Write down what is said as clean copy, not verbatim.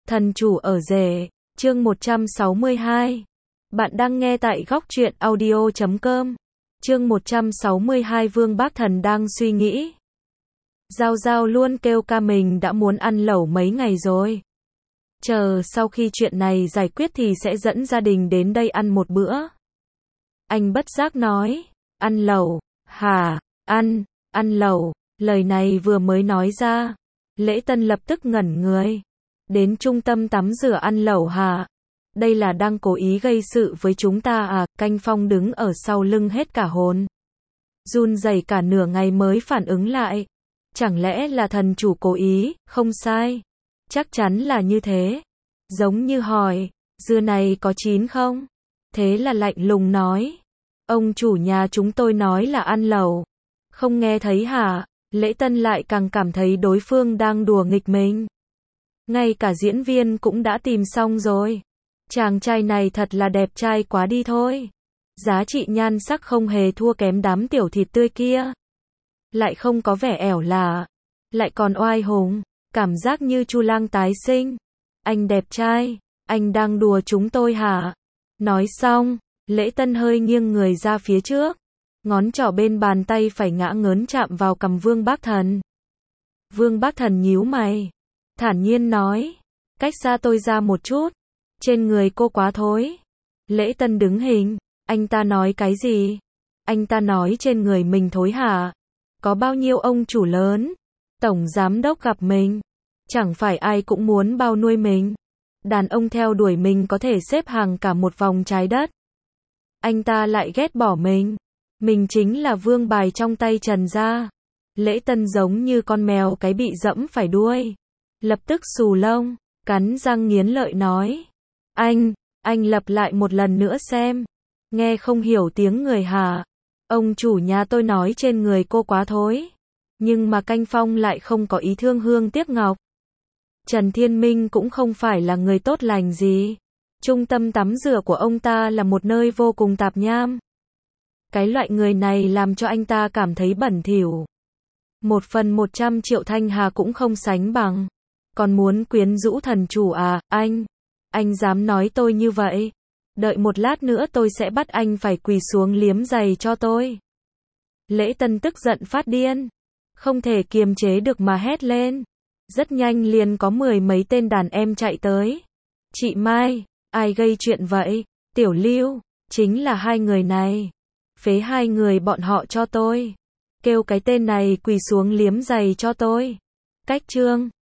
Thần chủ ở rể, chương 162. Bạn đang nghe tại góc truyện audio.com. Chương 162 Vương Bác Thần đang suy nghĩ. Giao Giao luôn kêu ca mình đã muốn ăn lẩu mấy ngày rồi. Chờ sau khi chuyện này giải quyết thì sẽ dẫn gia đình đến đây ăn một bữa. Anh bất giác nói, ăn lẩu, hả, ăn lẩu, lời này vừa mới nói ra. Lễ Tân lập tức ngẩn người. Đến trung tâm tắm rửa ăn lẩu hả? Đây là đang cố ý gây sự với chúng ta à? Canh Phong đứng ở sau lưng hết cả hồn. Run rẩy cả nửa ngày mới phản ứng lại. Chẳng lẽ là thần chủ cố ý? Không sai. Chắc chắn là như thế. Giống như hỏi, dưa này có chín không? Thế là lạnh lùng nói. Ông chủ nhà chúng tôi nói là ăn lẩu. Không nghe thấy hả? Lễ Tân lại càng cảm thấy đối phương đang đùa nghịch mình. Ngay cả diễn viên cũng đã tìm xong rồi. Chàng trai này thật là đẹp trai quá đi thôi. Giá trị nhan sắc không hề thua kém đám tiểu thịt tươi kia. Lại không có vẻ ẻo lả. Lại còn oai hùng. Cảm giác như Chu Lang tái sinh. Anh đẹp trai. Anh đang đùa chúng tôi hả? Nói xong, Lễ Tân hơi nghiêng người ra phía trước. Ngón trỏ bên bàn tay phải ngã ngớn chạm vào cằm Vương Bác Thần. Vương Bác Thần nhíu mày. Thản nhiên nói, cách xa tôi ra một chút. Trên người cô quá thối. Lễ Tân đứng hình. Anh ta nói cái gì? Anh ta nói trên người mình thối hả? Có bao nhiêu ông chủ lớn, tổng giám đốc gặp mình. Chẳng phải ai cũng muốn bao nuôi mình. Đàn ông theo đuổi mình có thể xếp hàng cả một vòng trái đất. Anh ta lại ghét bỏ mình. Mình chính là vương bài trong tay Trần gia. Lễ Tân giống như con mèo cái bị dẫm phải đuôi. Lập tức xù lông, cắn răng nghiến lợi nói. Anh lặp lại một lần nữa xem. Nghe không hiểu tiếng người hả? Ông chủ nhà tôi nói trên người cô quá thối. Nhưng mà Canh Phong lại không có ý thương hương tiếc ngọc. Trần Thiên Minh cũng không phải là người tốt lành gì. Trung tâm tắm rửa của ông ta là một nơi vô cùng tạp nham. Cái loại người này làm cho anh ta cảm thấy bẩn thỉu. 1/100 triệu thanh hà cũng không sánh bằng. Còn muốn quyến rũ thần chủ à? Anh dám nói tôi như vậy? Đợi một lát nữa tôi sẽ bắt anh phải quỳ xuống liếm giày cho tôi. Lễ Tân tức giận phát điên. Không thể kiềm chế được mà hét lên. Rất nhanh liền có 10 mấy tên đàn em chạy tới. Chị Mai, ai gây chuyện vậy? Tiểu Lưu, chính là hai người này. Phế hai người bọn họ cho tôi. Kêu cái tên này quỳ xuống liếm giày cho tôi. Cách trương.